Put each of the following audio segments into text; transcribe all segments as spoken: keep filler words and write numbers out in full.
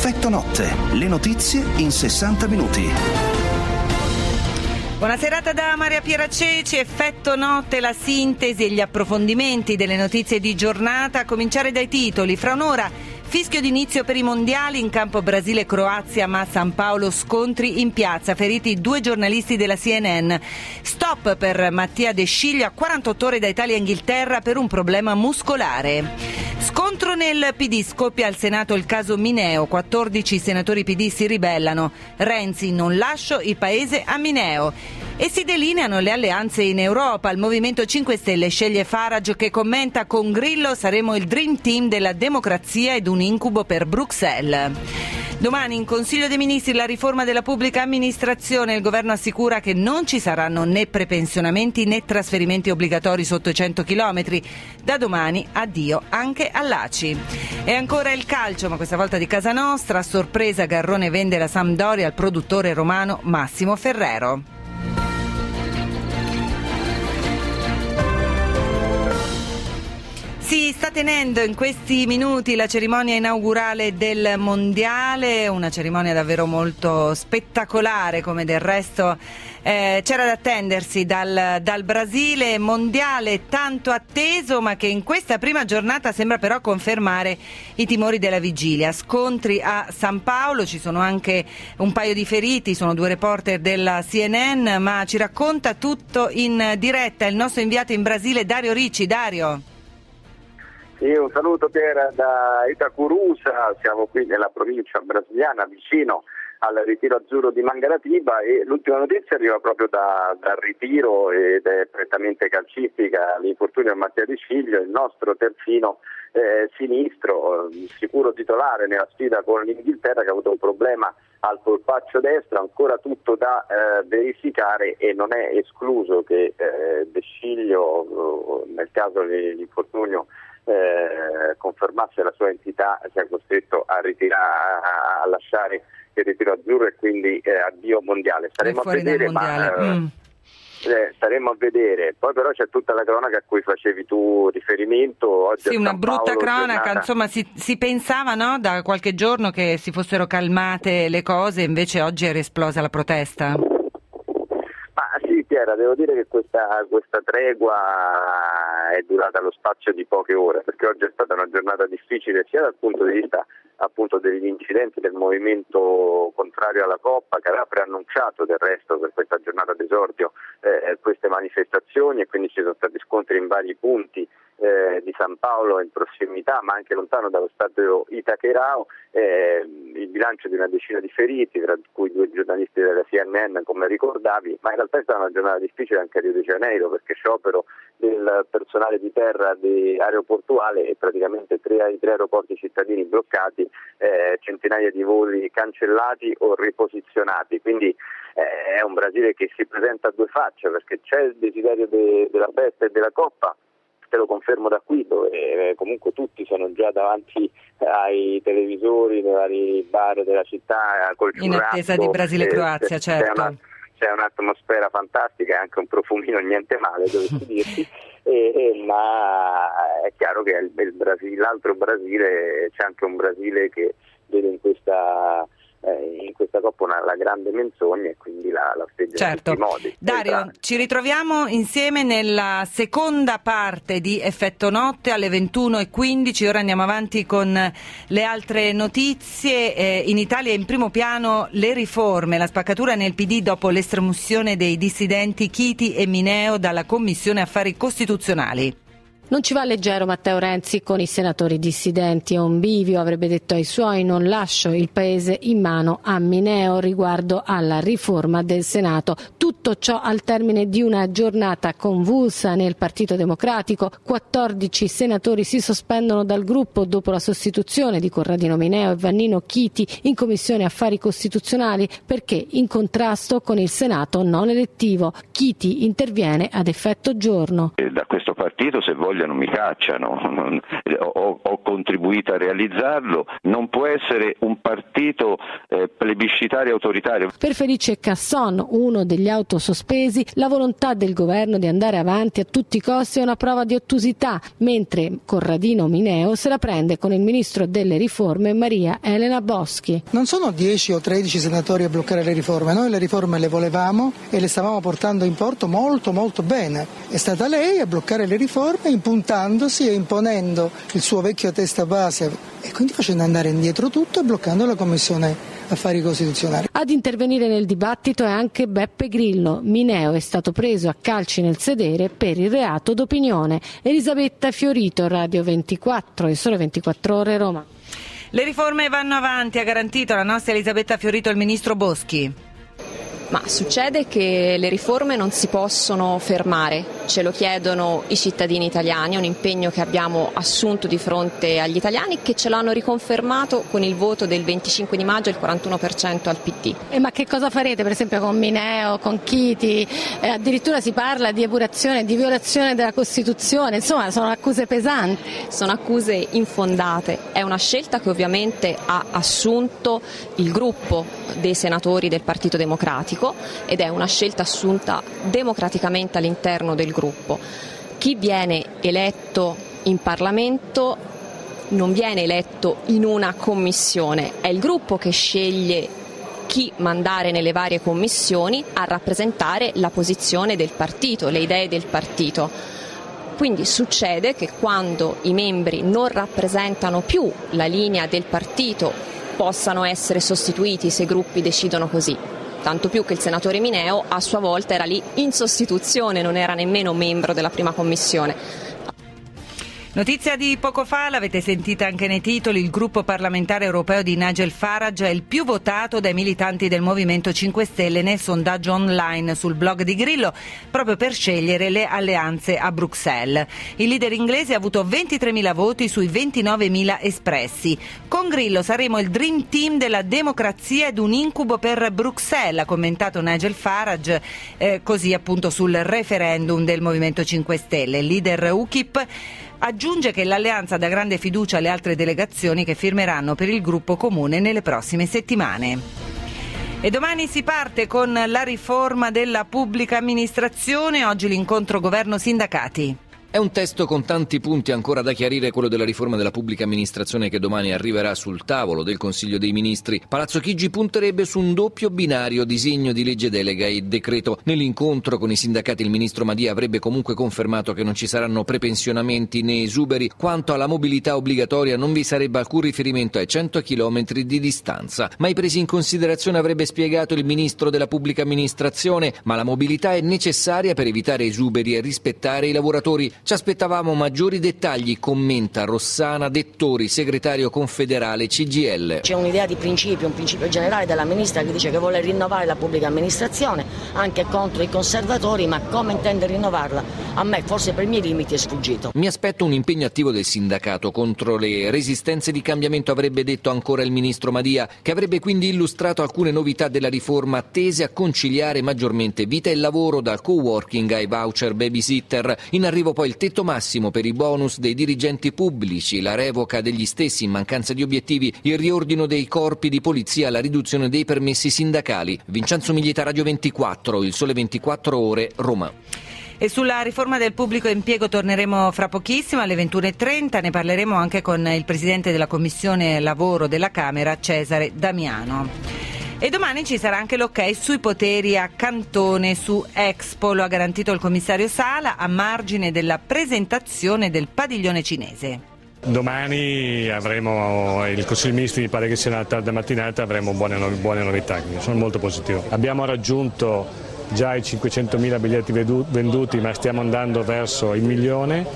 Effetto notte, le notizie in sessanta minuti. Buona serata da Maria Piera Ceci. Effetto notte, la sintesi e gli approfondimenti delle notizie di giornata, a cominciare dai titoli. Fra un'ora fischio d'inizio per i mondiali, in campo Brasile-Croazia, ma San Paolo scontri in piazza, feriti due giornalisti della C N N. Stop per Mattia De Sciglio a quarantotto ore da Italia-Inghilterra per un problema muscolare. Scontro nel P D, scoppia al Senato il caso Mineo, quattordici senatori P D si ribellano. Renzi, non lascio il paese a Mineo. E si delineano le alleanze in Europa. Il Movimento cinque Stelle sceglie Farage che commenta: con Grillo saremo il dream team della democrazia ed un incubo per Bruxelles. Domani in Consiglio dei Ministri la riforma della pubblica amministrazione. Il governo assicura che non ci saranno né prepensionamenti né trasferimenti obbligatori sotto i cento chilometri. Da domani addio anche all'A C I. E ancora il calcio, ma questa volta di casa nostra. A sorpresa Garrone vende la Sampdoria al produttore romano Massimo Ferrero. Si sta tenendo in questi minuti la cerimonia inaugurale del Mondiale, una cerimonia davvero molto spettacolare, come del resto eh, c'era da attendersi dal, dal Brasile. Mondiale tanto atteso, ma che in questa prima giornata sembra però confermare i timori della vigilia. Scontri a San Paolo, ci sono anche un paio di feriti, sono due reporter della C N N, ma ci racconta tutto in diretta il nostro inviato in Brasile Dario Ricci. Dario. Sì, un saluto Piera da Itacurusa, siamo qui nella provincia brasiliana vicino al ritiro azzurro di Mangaratiba e l'ultima notizia arriva proprio da, dal ritiro ed è prettamente calcistica. L'infortunio a Mattia De Sciglio, il nostro terzino eh, sinistro, sicuro titolare nella sfida con l'Inghilterra, che ha avuto un problema al polpaccio destro, ancora tutto da eh, verificare e non è escluso che eh, De Sciglio, nel caso dell'infortunio Eh, confermasse la sua entità, sia costretto a ritirare, a, a lasciare il ritiro azzurro e quindi eh, addio mondiale. Staremo a vedere, ma mm. eh, staremo a vedere. Poi però c'è tutta la cronaca a cui facevi tu riferimento. Oggi sì, una brutta Paolo, cronaca, giornata... insomma si, si pensava, no, da qualche giorno che si fossero calmate le cose, invece oggi era esplosa la protesta. Piera, devo dire che questa, questa tregua è durata lo spazio di poche ore, perché oggi è stata una giornata difficile sia dal punto di vista appunto degli incidenti del movimento contrario alla Coppa, che aveva preannunciato del resto per questa giornata d'esordio eh, queste manifestazioni, e quindi ci sono stati scontri in vari punti eh, di San Paolo in prossimità, ma anche lontano dallo stadio Itaquerão. Eh, il bilancio di una decina di feriti, tra cui due giornalisti della C N N, come ricordavi, ma in realtà è stata una giornata difficile anche a Rio de Janeiro, perché sciopero del personale di terra di aeroportuale e praticamente tre, i tre aeroporti cittadini bloccati, eh, centinaia di voli cancellati o riposizionati, quindi eh, è un Brasile che si presenta a due facce, perché c'è il desiderio de, della festa e della Coppa, te lo confermo da qui, dove comunque tutti sono già davanti ai televisori nei vari bar della città col in attesa di Brasile-Croazia, eh, certo. C'è, una, c'è un'atmosfera fantastica e anche un profumino niente male, dovessi dirti, e, e, ma è chiaro che il, il Brasile, l'altro Brasile, c'è anche un Brasile che vede in questa in questa Coppa una, la grande menzogna e quindi la, la festeggia certo. in tutti i modi. Dario, esatto. Ci ritroviamo insieme nella seconda parte di Effetto Notte alle ventuno e quindici. Ora andiamo avanti con le altre notizie. Eh, in Italia in primo piano le riforme, la spaccatura nel P D dopo l'estromissione dei dissidenti Chiti e Mineo dalla Commissione Affari Costituzionali. Non ci va leggero Matteo Renzi con i senatori dissidenti. È un bivio, avrebbe detto ai suoi: non lascio il paese in mano a Mineo, riguardo alla riforma del Senato. Tutto ciò al termine di una giornata convulsa nel Partito Democratico. quattordici senatori si sospendono dal gruppo dopo la sostituzione di Corradino Mineo e Vannino Chiti in Commissione Affari Costituzionali, perché in contrasto con il Senato non elettivo. Chiti interviene ad effetto giorno. Da questo partito, se vogliono, mi cacciano, non, ho, ho contribuito a realizzarlo, non può essere un partito eh, plebiscitario autoritario. Per Felice Casson, uno degli auto sospesi, la volontà del governo di andare avanti a tutti i costi è una prova di ottusità, mentre Corradino Mineo se la prende con il ministro delle riforme Maria Elena Boschi. Non sono dieci o tredici senatori a bloccare le riforme, noi le riforme le volevamo e le stavamo portando in porto molto molto bene. È stata lei a bloccare le riforme impuntandosi e imponendo il suo vecchio testa base e quindi facendo andare indietro tutto e bloccando la Commissione Affari Costituzionali. Ad intervenire nel dibattito è anche Beppe Grillo. Mineo è stato preso a calci nel sedere per il reato d'opinione. Elisabetta Fiorito, Radio ventiquattro e Sole ventiquattro Ore, Roma. Le riforme vanno avanti, ha garantito la nostra Elisabetta Fiorito il ministro Boschi. Ma succede che le riforme non si possono fermare, ce lo chiedono i cittadini italiani, è un impegno che abbiamo assunto di fronte agli italiani che ce l'hanno riconfermato con il voto del venticinque di maggio, il quarantuno per cento al P D. E ma che cosa farete per esempio con Mineo, con Chiti? Eh, addirittura si parla di epurazione, di violazione della Costituzione, insomma sono accuse pesanti. Sono accuse infondate, è una scelta che ovviamente ha assunto il gruppo dei senatori del Partito Democratico ed è una scelta assunta democraticamente all'interno del gruppo. Chi viene eletto in Parlamento non viene eletto in una commissione, è il gruppo che sceglie chi mandare nelle varie commissioni a rappresentare la posizione del partito, le idee del partito. Quindi succede che quando i membri non rappresentano più la linea del partito possano essere sostituiti se i gruppi decidono così. Tanto più che il senatore Mineo a sua volta era lì in sostituzione, non era nemmeno membro della prima commissione. Notizia di poco fa, l'avete sentita anche nei titoli, il gruppo parlamentare europeo di Nigel Farage è il più votato dai militanti del Movimento cinque Stelle nel sondaggio online sul blog di Grillo, proprio per scegliere le alleanze a Bruxelles. Il leader inglese ha avuto ventitremila voti sui ventinovemila espressi. Con Grillo saremo il dream team della democrazia ed un incubo per Bruxelles, ha commentato Nigel Farage, eh, così appunto sul referendum del Movimento cinque Stelle. Il leader U K I P aggiunge che l'alleanza dà grande fiducia alle altre delegazioni che firmeranno per il gruppo comune nelle prossime settimane. E domani si parte con la riforma della pubblica amministrazione, oggi l'incontro governo-sindacati. È un testo con tanti punti ancora da chiarire, quello della riforma della pubblica amministrazione che domani arriverà sul tavolo del Consiglio dei Ministri. Palazzo Chigi punterebbe su un doppio binario, disegno di legge delega e decreto. Nell'incontro con i sindacati il ministro Madia avrebbe comunque confermato che non ci saranno prepensionamenti né esuberi. Quanto alla mobilità obbligatoria non vi sarebbe alcun riferimento ai cento chilometri di distanza. Mai presi in considerazione avrebbe spiegato il ministro della pubblica amministrazione, ma la mobilità è necessaria per evitare esuberi e rispettare i lavoratori. Ci aspettavamo maggiori dettagli, commenta Rossana Dettori, segretario confederale C G I L. C'è un'idea di principio, un principio generale della ministra che dice che vuole rinnovare la pubblica amministrazione, anche contro i conservatori, ma come intende rinnovarla? A me, forse per i miei limiti, è sfuggito. Mi aspetto un impegno attivo del sindacato contro le resistenze di cambiamento, avrebbe detto ancora il ministro Madia, che avrebbe quindi illustrato alcune novità della riforma tese a conciliare maggiormente vita e lavoro, dal co-working ai voucher babysitter. In arrivo poi il tetto massimo per i bonus dei dirigenti pubblici, la revoca degli stessi in mancanza di obiettivi, il riordino dei corpi di polizia, la riduzione dei permessi sindacali. Vincenzo Miglieta, Radio ventiquattro, il Sole ventiquattro Ore, Roma. E sulla riforma del pubblico impiego torneremo fra pochissimo alle ventuno e trenta, ne parleremo anche con il presidente della Commissione Lavoro della Camera, Cesare Damiano. E domani ci sarà anche l'ok sui poteri a Cantone su Expo, lo ha garantito il commissario Sala a margine della presentazione del padiglione cinese. Domani avremo il Consiglio dei Ministri, mi pare che sia una tarda mattinata, avremo buone, buone novità, quindi sono molto positivo. Abbiamo raggiunto già i cinquecentomila biglietti venduti, ma stiamo andando verso il milione.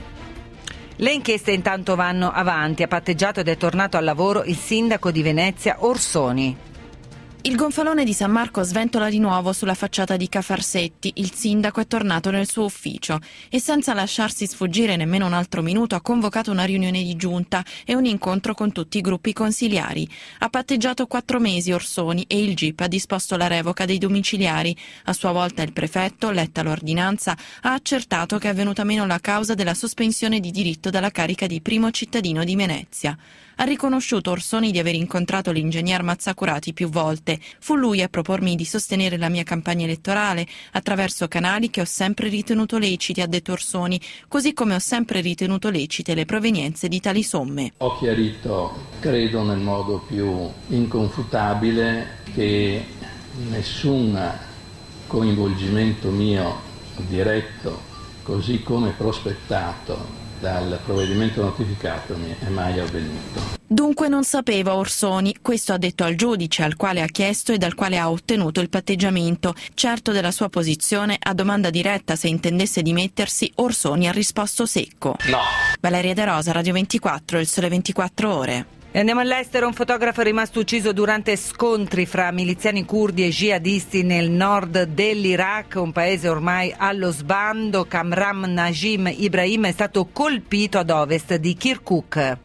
Le inchieste intanto vanno avanti, ha patteggiato ed è tornato al lavoro il sindaco di Venezia Orsoni. Il gonfalone di San Marco sventola di nuovo sulla facciata di Cafarsetti. Il sindaco è tornato nel suo ufficio e senza lasciarsi sfuggire nemmeno un altro minuto ha convocato una riunione di giunta e un incontro con tutti i gruppi consiliari. Ha patteggiato quattro mesi Orsoni e il G I P ha disposto la revoca dei domiciliari. A sua volta il prefetto, letta l'ordinanza, ha accertato che è venuta meno la causa della sospensione di diritto dalla carica di primo cittadino di Venezia. Ha riconosciuto Orsoni di aver incontrato l'ingegner Mazzacurati più volte scelte. Fu lui a propormi di sostenere la mia campagna elettorale attraverso canali che ho sempre ritenuto leciti, ha detto Orsoni, così come ho sempre ritenuto lecite le provenienze di tali somme. Ho chiarito, credo nel modo più inconfutabile, che nessun coinvolgimento mio diretto, così come prospettato dal provvedimento notificatomi, è mai avvenuto. Dunque non sapeva Orsoni, questo ha detto al giudice al quale ha chiesto e dal quale ha ottenuto il patteggiamento. Certo della sua posizione, a domanda diretta se intendesse dimettersi, Orsoni ha risposto secco. No. Valeria De Rosa, Radio ventiquattro, Il Sole ventiquattro Ore. E andiamo all'estero. Un fotografo è rimasto ucciso durante scontri fra miliziani curdi e jihadisti nel nord dell'Iraq, un paese ormai allo sbando. Kamran Najim Ibrahim è stato colpito ad ovest di Kirkuk.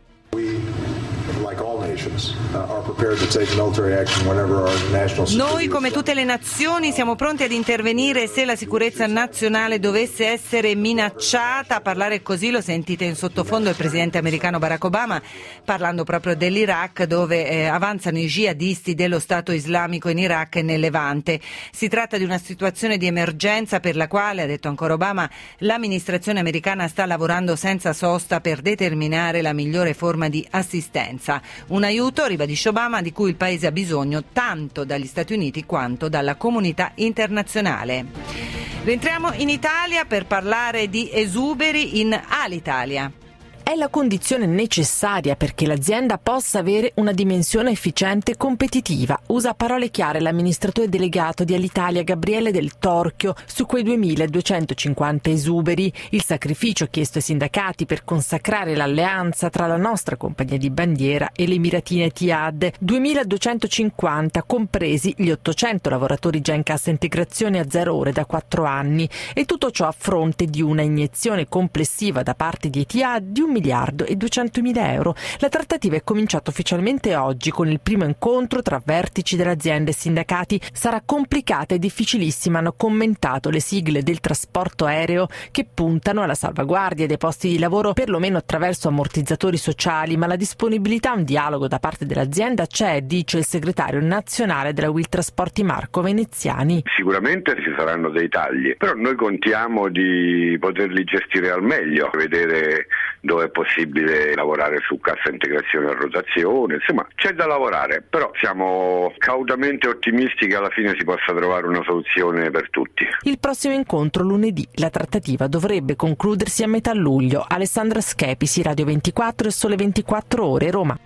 Noi, come tutte le nazioni, siamo pronti ad intervenire se la sicurezza nazionale dovesse essere minacciata. A parlare così lo sentite in sottofondo il presidente americano Barack Obama, parlando proprio dell'Iraq, dove eh, avanzano i jihadisti dello Stato islamico in Iraq e nel Levante. Si tratta di una situazione di emergenza per la quale, ha detto ancora Obama, l'amministrazione americana sta lavorando senza sosta per determinare la migliore forma di assistenza. Un aiuto, ribadisce Obama, di cui il paese ha bisogno tanto dagli Stati Uniti quanto dalla comunità internazionale. Rientriamo in Italia per parlare di esuberi in Alitalia. È la condizione necessaria perché l'azienda possa avere una dimensione efficiente e competitiva. Usa parole chiare l'amministratore delegato di Alitalia Gabriele Del Torchio su quei duemiladuecentocinquanta esuberi. Il sacrificio chiesto ai sindacati per consacrare l'alleanza tra la nostra compagnia di bandiera e l'Emiratina Etihad. duemiladuecentocinquanta, compresi gli ottocento lavoratori già in cassa integrazione a zero ore da quattro anni. E tutto ciò a fronte di una iniezione complessiva da parte di Etihad di un miliardo e duecentomila euro. La trattativa è cominciata ufficialmente oggi con il primo incontro tra vertici dell'azienda e sindacati. Sarà complicata e difficilissima, hanno commentato le sigle del trasporto aereo, che puntano alla salvaguardia dei posti di lavoro perlomeno attraverso ammortizzatori sociali, ma la disponibilità a un dialogo da parte dell'azienda c'è, dice il segretario nazionale della Will Trasporti Marco Veneziani. Sicuramente ci saranno dei tagli, però noi contiamo di poterli gestire al meglio, vedere dove è possibile lavorare su cassa integrazione e rotazione, insomma c'è da lavorare, però siamo cautamente ottimisti che alla fine si possa trovare una soluzione per tutti. Il prossimo incontro lunedì, la trattativa dovrebbe concludersi a metà luglio. Alessandra Schepisi, Radio ventiquattro e Sole ventiquattro Ore, Roma.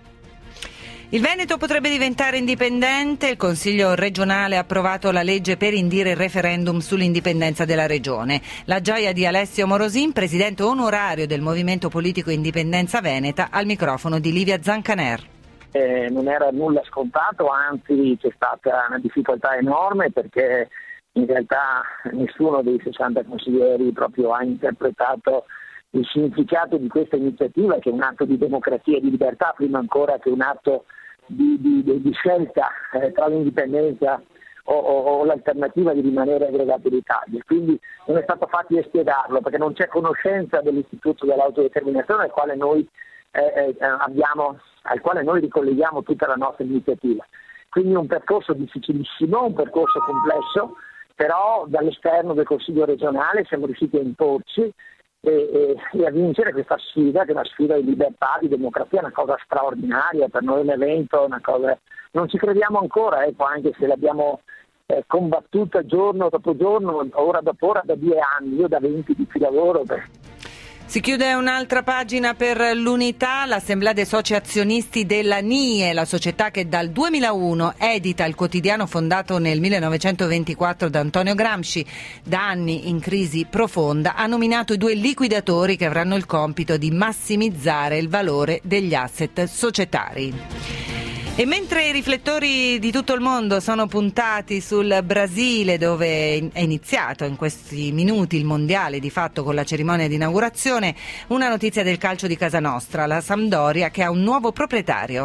Il Veneto potrebbe diventare indipendente. Il Consiglio regionale ha approvato la legge per indire il referendum sull'indipendenza della regione. La gioia di Alessio Morosin, presidente onorario del Movimento Politico Indipendenza Veneta, al microfono di Livia Zancaner. Eh, non era nulla scontato, anzi c'è stata una difficoltà enorme perché in realtà nessuno dei sessanta consiglieri proprio ha interpretato il significato di questa iniziativa, che è un atto di democrazia e di libertà prima ancora che un atto Di, di, di scelta eh, tra l'indipendenza o, o, o l'alternativa di rimanere aggregati d'Italia. Quindi non è stato facile spiegarlo perché non c'è conoscenza dell'istituto dell'autodeterminazione al quale noi eh, eh, abbiamo, al quale noi ricolleghiamo tutta la nostra iniziativa. Quindi un percorso difficilissimo, un percorso complesso, però dall'esterno del Consiglio regionale siamo riusciti a imporci E, e, e a vincere questa sfida, che è una sfida di libertà, di democrazia, è una cosa straordinaria, per noi è un evento, una cosa, non ci crediamo ancora, ecco, anche se l'abbiamo eh, combattuta giorno dopo giorno, ora dopo ora, da due anni, io da venti di più lavoro. Per... Si chiude un'altra pagina per l'Unità, l'Assemblea dei Soci Azionisti della N I E, la società che dal duemilauno edita il quotidiano fondato nel millenovecentoventiquattro da Antonio Gramsci, da anni in crisi profonda, ha nominato i due liquidatori che avranno il compito di massimizzare il valore degli asset societari. E mentre i riflettori di tutto il mondo sono puntati sul Brasile, dove è iniziato in questi minuti il mondiale di fatto con la cerimonia di inaugurazione, una notizia del calcio di casa nostra, la Sampdoria che ha un nuovo proprietario.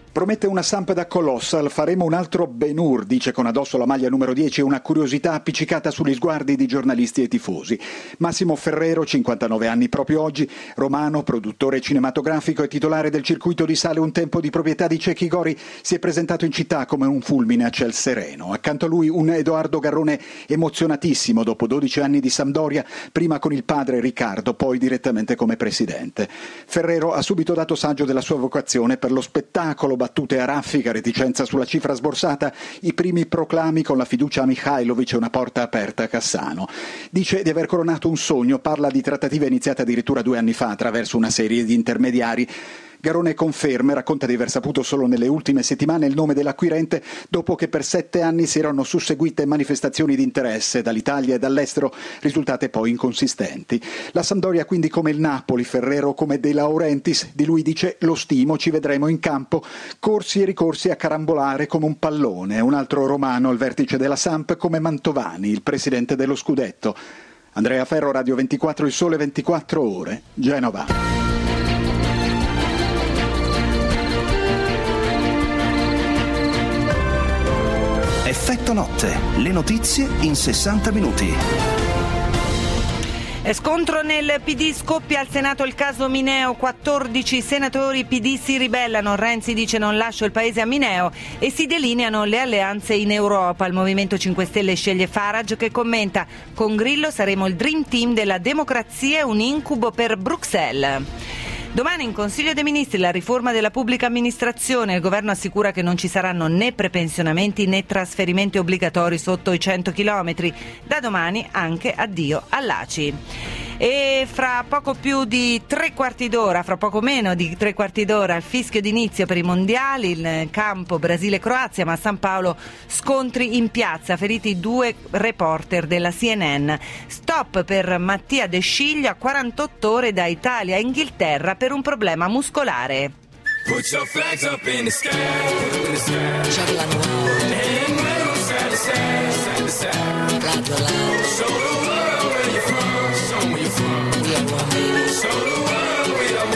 Promette una Samp da Colossal, faremo un altro Ben-Hur, dice con addosso la maglia numero dieci e una curiosità appiccicata sugli sguardi di giornalisti e tifosi. Massimo Ferrero, cinquantanove anni proprio oggi, romano, produttore cinematografico e titolare del circuito di sale Un tempo di proprietà di Cecchi Gori, si è presentato in città come un fulmine a ciel sereno. Accanto a lui un Edoardo Garrone emozionatissimo dopo dodici anni di Sampdoria, prima con il padre Riccardo, poi direttamente come presidente. Ferrero ha subito dato saggio della sua vocazione per lo spettacolo, battute a raffica, reticenza sulla cifra sborsata, i primi proclami con la fiducia a Mihajlovic e una porta aperta a Cassano. Dice di aver coronato un sogno, parla di trattative iniziate addirittura due anni fa attraverso una serie di intermediari. Garrone conferma e racconta di aver saputo solo nelle ultime settimane il nome dell'acquirente dopo che per sette anni si erano susseguite manifestazioni di interesse dall'Italia e dall'estero, risultate poi inconsistenti. La Sampdoria quindi come il Napoli, Ferrero come De Laurentiis, di lui dice lo stimo, ci vedremo in campo, corsi e ricorsi a carambolare come un pallone. Un altro romano al vertice della Samp come Mantovani, il presidente dello Scudetto. Andrea Ferro, Radio ventiquattro, Il Sole ventiquattro Ore, Genova. Effetto notte, le notizie in sessanta minuti. Scontro nel P D, scoppia al Senato il caso Mineo, quattordici senatori P D si ribellano, Renzi dice non lascio il paese a Mineo e si delineano le alleanze in Europa. Il Movimento cinque Stelle sceglie Farage che commenta: con Grillo saremo il dream team della democrazia e un incubo per Bruxelles. Domani in Consiglio dei Ministri la riforma della pubblica amministrazione. Il governo assicura che non ci saranno né prepensionamenti né trasferimenti obbligatori sotto i cento chilometri. Da domani anche addio all'A C I. E fra poco più di tre quarti d'ora, fra poco meno di tre quarti d'ora, il fischio d'inizio per i mondiali, il campo Brasile-Croazia, ma a San Paolo scontri in piazza, feriti due reporter della C N N. Stop per Mattia De Sciglio a quarantotto ore da Italia a Inghilterra per un problema muscolare. Put your flags up in the sky, in the sky. And wave side to side, side to side. Show the world where you're from, show me where you're from. We are one, baby. Show the world we are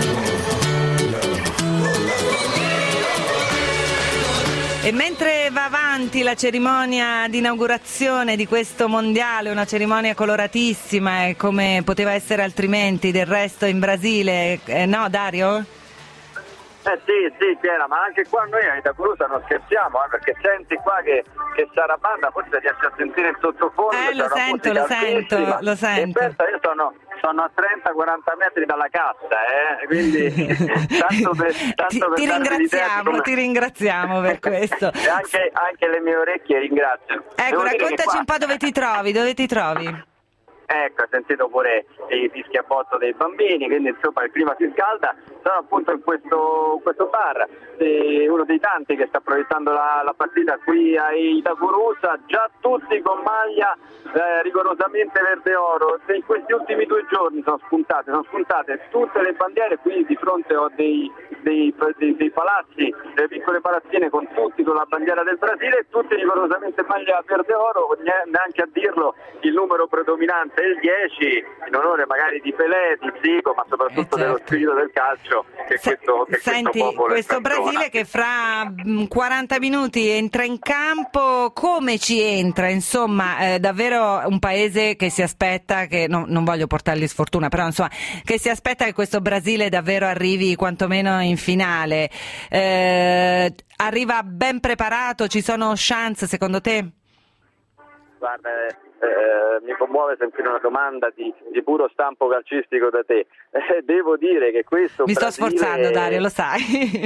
one. E mentre va avanti la cerimonia di inaugurazione di questo mondiale, una cerimonia coloratissima e come poteva essere altrimenti del resto in Brasile, eh, no Dario? Eh sì, sì Piera, ma anche qua noi a Itacolosa non scherziamo, eh, perché senti qua che, che Sarabanda forse riesce a sentire il sottofondo. Eh lo sento, lo sento, lo sento. E pensa, io sono, sono a trenta quaranta metri dalla cassa, eh, quindi tanto per, tanto ti, per ti ringraziamo, come... ti ringraziamo per questo. E anche, anche le mie orecchie ringraziano. Ecco, raccontaci qua... un po' dove ti trovi, dove ti trovi? Ecco, ho sentito pure i fischi a botto dei bambini, quindi insomma il clima si scalda. Sono appunto in questo, questo bar, eh, uno dei tanti che sta proiettando la, la partita qui a Itacurusa, già tutti con maglia eh, rigorosamente verde oro. In questi ultimi due giorni sono spuntate, sono spuntate tutte le bandiere, qui di fronte ho dei, dei, dei, dei palazzi, delle piccole palazzine con tutti con la bandiera del Brasile, tutti rigorosamente maglia verde oro, neanche a dirlo il numero predominante è il dieci, in onore magari di Pelé, di Zico, ma soprattutto eh certo. dello spirito del calcio che Se, questo, che senti, questo, questo Brasile che fra quaranta minuti entra in campo, come ci entra? Insomma, eh, davvero un paese che si aspetta, che no, non voglio portargli sfortuna, però insomma, che si aspetta che questo Brasile davvero arrivi quantomeno in finale. Eh, arriva ben preparato, ci sono chance secondo te? Guarda, eh, mi commuove sentire una domanda di, di puro stampo calcistico da te. Eh, devo dire che questo mi Brasile... sto sforzando, Dario, lo sai.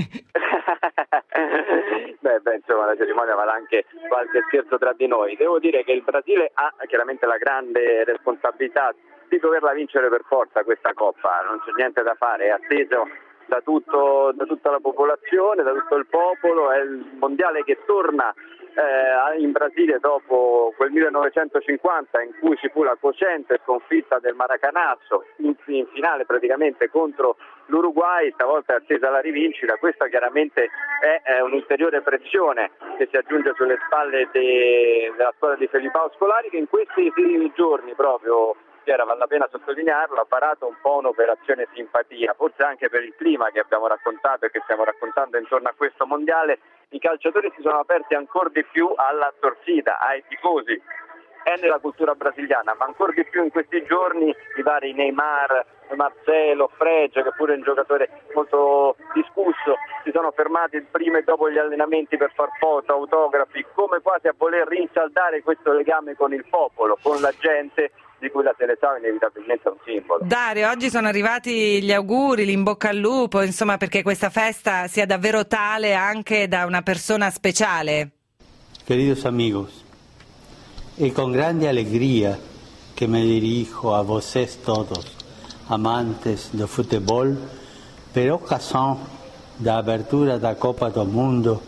beh, beh, insomma, la cerimonia vale anche qualche scherzo tra di noi. Devo dire che il Brasile ha chiaramente la grande responsabilità di doverla vincere per forza questa Coppa, non c'è niente da fare, è atteso da, tutto, da tutta la popolazione, da tutto il popolo, è il mondiale che torna Eh, in Brasile dopo quel millenovecentocinquanta in cui ci fu la cocente sconfitta del Maracanazo in, in finale praticamente contro l'Uruguay. Stavolta è attesa la rivincita. Questa chiaramente è, è un'ulteriore pressione che si aggiunge sulle spalle de, della squadra di Felipao Scolari, che in questi giorni proprio Piera, vale la pena sottolinearlo, ha parato un po' un'operazione simpatia, forse anche per il clima che abbiamo raccontato e che stiamo raccontando intorno a questo mondiale. I calciatori si sono aperti ancora di più alla torcida, ai tifosi. È nella cultura brasiliana, ma ancora di più in questi giorni i vari Neymar, Marcelo, Frege, che pure è un giocatore molto discusso, si sono fermati prima e dopo gli allenamenti per far foto, autografi, come quasi a voler rinsaldare questo legame con il popolo, con la gente di cui la Selezione inevitabilmente è un simbolo. Dario, oggi sono arrivati gli auguri, l'in bocca al lupo, insomma, perché questa festa sia davvero tale anche da una persona speciale. Queridos amigos, y con grande alegría que me dirijo a vocês todos, amantes do futebol, per ocasión da abertura da Copa do Mundo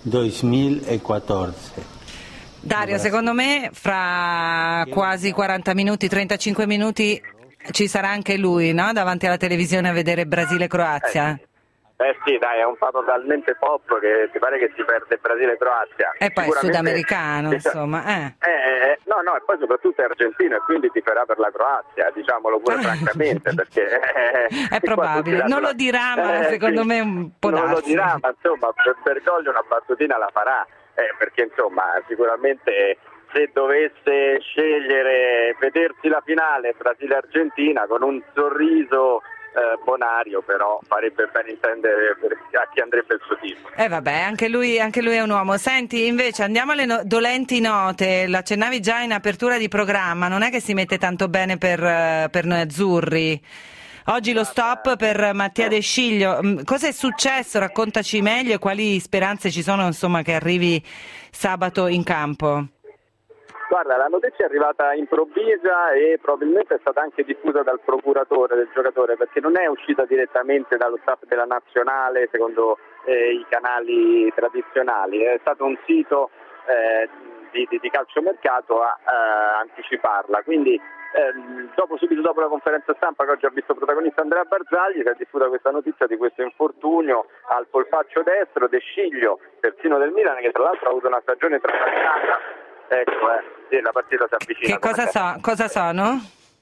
duemilaquattordici. Dario, secondo me fra quasi quaranta minuti, trentacinque minuti ci sarà anche lui, no? Davanti alla televisione a vedere Brasile-Croazia. Eh sì, dai, è un fatto talmente pop che ti pare che si perde Brasile-Croazia. E poi è sudamericano, insomma. Eh. Eh, no, no, e poi soprattutto è argentino e quindi ti farà per la Croazia, diciamolo pure francamente, perché... Eh, è probabile, non lo dirà, ma eh, secondo sì, me un po' non darsi. lo dirà, ma insomma, per Bergoglio una battutina la farà, eh, perché insomma, sicuramente... se dovesse scegliere vedersi la finale Brasile-Argentina con un sorriso eh, bonario, però farebbe ben intendere per, a chi andrebbe il suo tifo. Eh vabbè, anche lui, anche lui è un uomo. Senti, invece andiamo alle no- dolenti note, l'accennavi già in apertura di programma, non è che si mette tanto bene per, per noi azzurri. Oggi lo stop per Mattia De Sciglio, cosa è successo? Raccontaci meglio e quali speranze ci sono, insomma, che arrivi sabato in campo. Guarda, la notizia è arrivata improvvisa e probabilmente è stata anche diffusa dal procuratore del giocatore, perché non è uscita direttamente dallo staff della nazionale secondo eh, i canali tradizionali, è stato un sito eh, di, di, di calciomercato a eh, anticiparla, quindi ehm, dopo, subito dopo la conferenza stampa che oggi ha visto protagonista Andrea Barzagli, si è diffusa questa notizia di questo infortunio al polpaccio destro. De Sciglio, terzino del Milan, che tra l'altro ha avuto una stagione travagliata. Ecco, eh, sì, la partita si avvicina. Che cosa, so, cosa sono?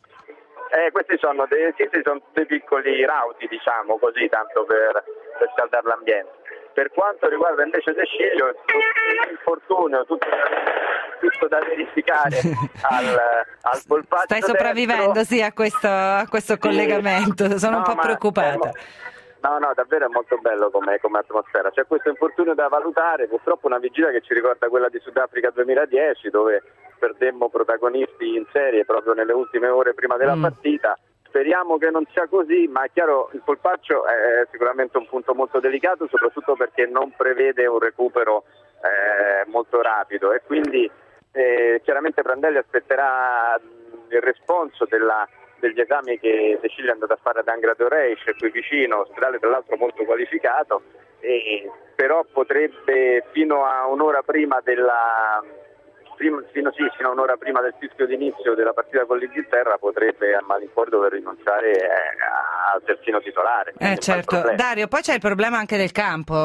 Eh, questi sono dei, sì, sono dei piccoli rauti, diciamo così, tanto per, per scaldare l'ambiente. Per quanto riguarda invece De Sciglio, l'infortunio, tutto, tutto da verificare al, al polpaccio. Stai sopravvivendo, destro. Sì, a questo, a questo collegamento, sì. Sono no, un po' preoccupata. No, no, davvero è molto bello come, come atmosfera. C'è questo infortunio da valutare, purtroppo una vigilia che ci ricorda quella di Sudafrica duemiladieci, dove perdemmo protagonisti in serie proprio nelle ultime ore prima della mm. partita. Speriamo che non sia così, ma è chiaro, il polpaccio è sicuramente un punto molto delicato, soprattutto perché non prevede un recupero eh, molto rapido e quindi eh, chiaramente Prandelli aspetterà il responso della degli esami che De Sciglio è andato a fare ad Angra dos Reis, qui vicino, ospedale tra l'altro molto qualificato, e, però potrebbe fino a un'ora prima della prima, fino, sì, fino a un'ora prima del fischio d'inizio della partita con l'Inghilterra potrebbe a malincuore dover rinunciare eh, al terzino titolare. Eh certo, Dario, poi c'è il problema anche del campo.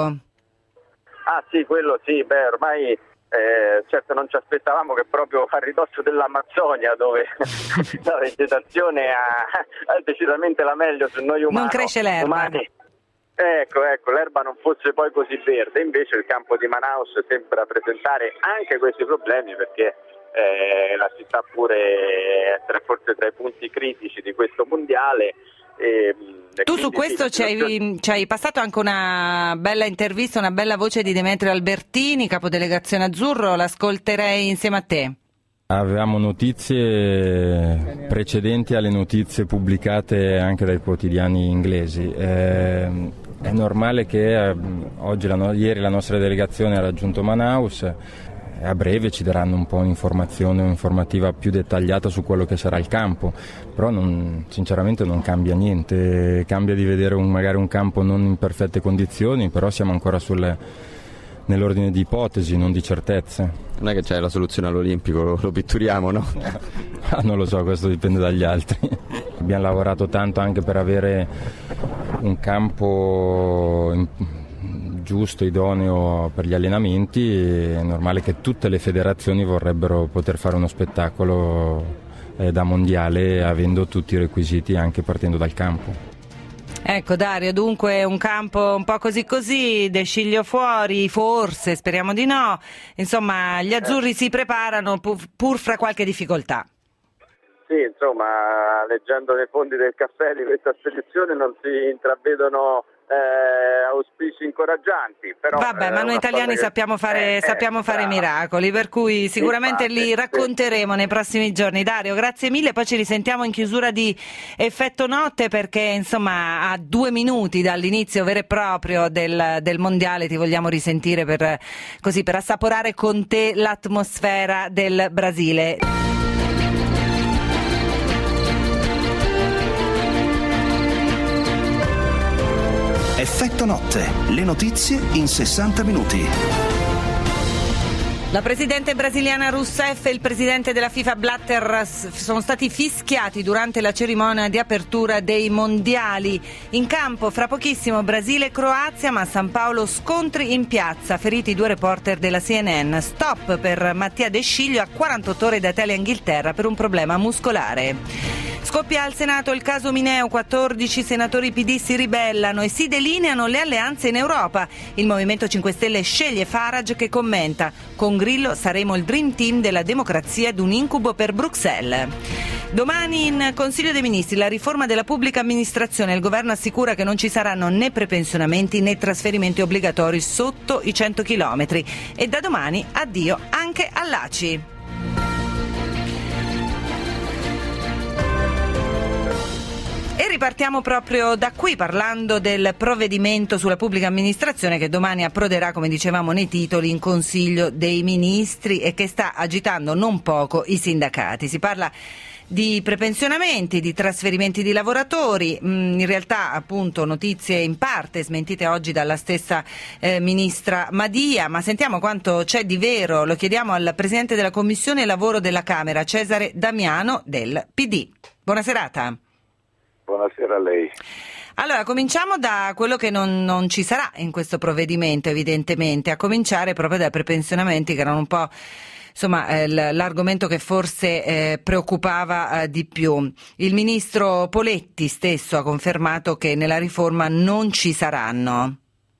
Ah sì, quello sì, beh ormai Eh, certo non ci aspettavamo che proprio a ridosso dell'Amazzonia, dove la vegetazione ha, ha decisamente la meglio su noi umani. Non cresce l'erba. Umani. Ecco, ecco, l'erba non fosse poi così verde, invece il campo di Manaus sembra presentare anche questi problemi, perché eh, la città pure è forse tra i punti critici di questo mondiale. E, e tu su questo ci hai, ci hai passato anche una bella intervista, una bella voce di Demetrio Albertini, capodelegazione azzurro, l'ascolterei insieme a te. Avevamo notizie precedenti alle notizie pubblicate anche dai quotidiani inglesi. Eh, è normale che eh, oggi la no- ieri la nostra delegazione ha raggiunto Manaus. A breve ci daranno un po' un'informazione, un'informativa più dettagliata su quello che sarà il campo, però non, sinceramente non cambia niente, cambia di vedere un, magari un campo non in perfette condizioni, però siamo ancora sulle, nell'ordine di ipotesi, non di certezze. Non è che c'è la soluzione all'Olimpico, lo, lo pitturiamo, no? Ah, non lo so, questo dipende dagli altri. Abbiamo lavorato tanto anche per avere un campo in, giusto, idoneo per gli allenamenti. È normale che tutte le federazioni vorrebbero poter fare uno spettacolo eh, da mondiale, avendo tutti i requisiti anche partendo dal campo. Ecco Dario, dunque un campo un po' così così, De Sciglio fuori, forse, speriamo di no, insomma gli azzurri si preparano pur, pur fra qualche difficoltà. Sì, insomma, leggendo nei fondi del caffè di questa spedizione non si intravedono eh, auspici incoraggianti. Però, vabbè, eh, ma noi italiani che... sappiamo fare, eh, sappiamo eh, fare miracoli, per cui sicuramente infatti, li racconteremo sì. nei prossimi giorni. Dario, grazie mille, poi ci risentiamo in chiusura di Effetto Notte, perché insomma a due minuti dall'inizio vero e proprio del, del mondiale ti vogliamo risentire per, così, per assaporare con te l'atmosfera del Brasile. Effetto Notte, le notizie in sessanta minuti. La presidente brasiliana Rousseff e il presidente della FIFA Blatter sono stati fischiati durante la cerimonia di apertura dei mondiali. In campo fra pochissimo Brasile e Croazia, ma a San Paolo scontri in piazza, feriti due reporter della C N N. Stop per Mattia De Sciglio a quarantotto ore da Italia e Inghilterra per un problema muscolare. Scoppia al Senato il caso Mineo, quattordici senatori P D si ribellano e si delineano le alleanze in Europa. Il Movimento cinque Stelle sceglie Farage che commenta: con Grillo saremo il dream team della democrazia ed un incubo per Bruxelles. Domani in Consiglio dei Ministri la riforma della pubblica amministrazione. Il governo assicura che non ci saranno né prepensionamenti né trasferimenti obbligatori sotto i cento chilometri. E da domani addio anche all'A C I. E ripartiamo proprio da qui parlando del provvedimento sulla pubblica amministrazione che domani approderà, come dicevamo nei titoli, in Consiglio dei Ministri e che sta agitando non poco i sindacati. Si parla di prepensionamenti, di trasferimenti di lavoratori, in realtà appunto notizie in parte smentite oggi dalla stessa eh, ministra Madia, ma sentiamo quanto c'è di vero, lo chiediamo al Presidente della Commissione Lavoro della Camera, Cesare Damiano del P D. Buona serata. Buonasera a lei. Allora, cominciamo da quello che non, non ci sarà in questo provvedimento, evidentemente, a cominciare proprio dai prepensionamenti, che erano un po' insomma eh, l'argomento che forse eh, preoccupava eh, di più. Il ministro Poletti stesso ha confermato che nella riforma non ci saranno.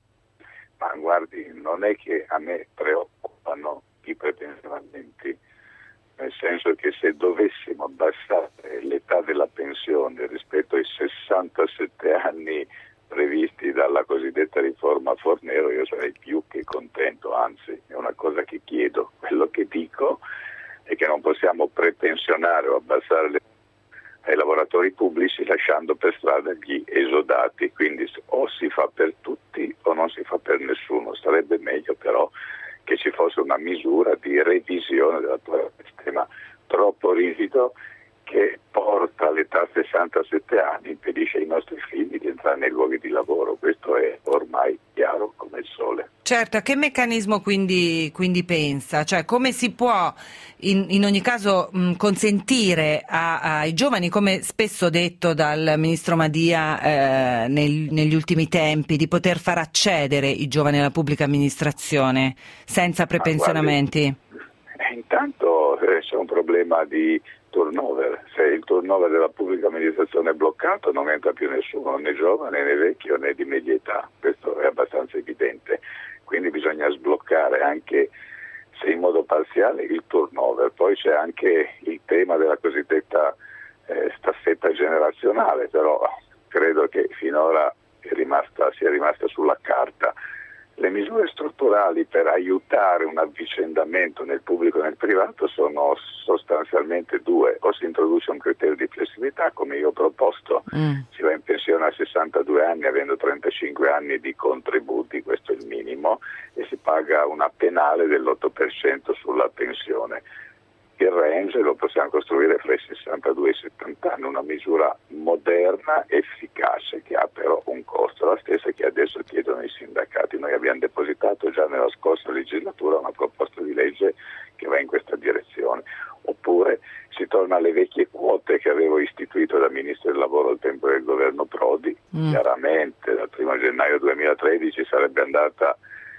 Ma guardi, non è che a me preoccupano i prepensionamenti, nel senso che se dovessimo abbassare l'età della pensione rispetto ai sessantasette anni previsti dalla cosiddetta riforma Fornero, io sarei più che contento, anzi è una cosa che chiedo. Quello che dico è che non possiamo prepensionare o abbassare l'età ai lavoratori pubblici lasciando per strada gli esodati, quindi o si fa per tutti o non si fa per nessuno. Sarebbe meglio però che ci fosse una misura di revisione dell'attuale sistema troppo rigido che porta all'età sessantasette anni, impedisce ai nostri figli di entrare nei luoghi di lavoro. Questo è ormai chiaro come il sole. Certo, a che meccanismo quindi, quindi pensa? Cioè come si può in, in ogni caso mh, consentire a, ai giovani, come spesso detto dal ministro Madia eh, nel, negli ultimi tempi, di poter far accedere i giovani alla pubblica amministrazione senza prepensionamenti? Guardi, intanto eh, c'è un problema di turnover. Se il turnover della pubblica amministrazione è bloccato non entra più nessuno, né giovane né vecchio né di media età, questo è abbastanza evidente, quindi bisogna sbloccare anche se in modo parziale il turnover. Poi c'è anche il tema della cosiddetta eh, staffetta generazionale, però credo che finora è rimasta, sia rimasta sulla carta. Le misure strutturali per aiutare un avvicendamento nel pubblico e nel privato sono sostanzialmente due: o si introduce un criterio di flessibilità come io ho proposto, mm. si va in pensione a sessantadue anni avendo trentacinque anni di contributi, questo è il minimo, e si paga una penale dell'otto per cento sulla pensione. Il range lo possiamo costruire fra i sessantadue e i settanta anni, una misura moderna, efficace, che ha però un costo, la stessa che adesso chiedono i sindacati. Noi abbiamo depositato già nella scorsa legislatura una proposta di legge che va in questa direzione. Oppure si torna alle vecchie quote che avevo istituito da Ministro del Lavoro al tempo del governo Prodi. Mm. Chiaramente dal primo gennaio duemilatredici sarebbe andata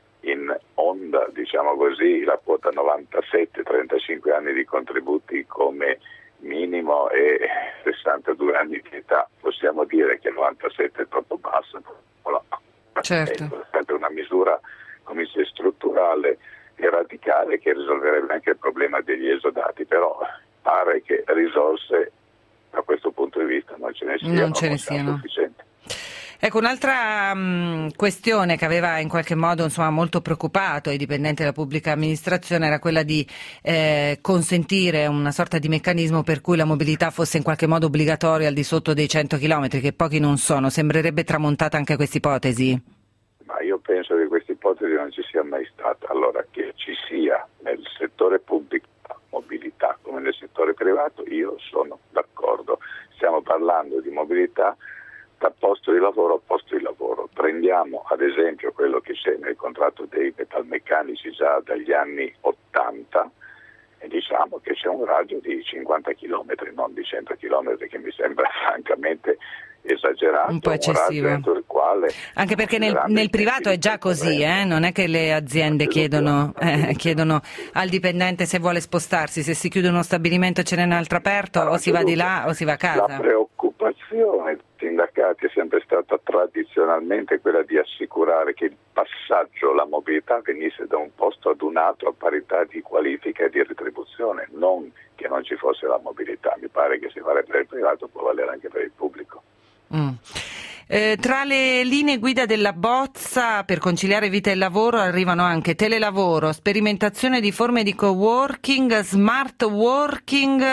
in onda, diciamo così, la quota novantasette, trentacinque anni di contributi come minimo è sessantadue anni di età. Possiamo dire che novantasette è troppo basso, no, certo. È sempre una misura, come si dice, strutturale e radicale che risolverebbe anche il problema degli esodati, però pare che risorse da questo punto di vista non ce ne siano, non ce ne non siano sufficienti. Ecco, un'altra mh, questione che aveva in qualche modo insomma, molto preoccupato i dipendenti della pubblica amministrazione era quella di eh, consentire una sorta di meccanismo per cui la mobilità fosse in qualche modo obbligatoria al di sotto dei cento chilometri, che pochi non sono. Sembrerebbe tramontata anche questa ipotesi? Ma io penso che questa ipotesi non ci sia mai stata. Allora, che ci sia nel settore pubblico mobilità come nel settore privato, io sono d'accordo. Stiamo parlando di mobilità da posto di lavoro a posto di lavoro. Prendiamo ad esempio quello che c'è nel contratto dei metalmeccanici già dagli anni ottanta e diciamo che c'è un raggio di cinquanta chilometri, non di cento chilometri, che mi sembra francamente esagerato, un po' eccessivo, un raggio il quale anche perché nel, nel privato è già così, eh? Non è che le aziende chiedono, eh, chiedono al dipendente se vuole spostarsi, se si chiude uno stabilimento e ce n'è un altro aperto, o si va di là o si va a casa. La preoccupazione dei sindacati è sempre stata tradizionalmente quella di assicurare che il passaggio, la mobilità venisse da un posto ad un altro a parità di qualifica e di retribuzione, non che non ci fosse la mobilità. Mi pare che se vale per il privato può valere anche per il pubblico. Mm. Eh, tra le linee guida della bozza per conciliare vita e lavoro arrivano anche telelavoro, sperimentazione di forme di coworking, smart working,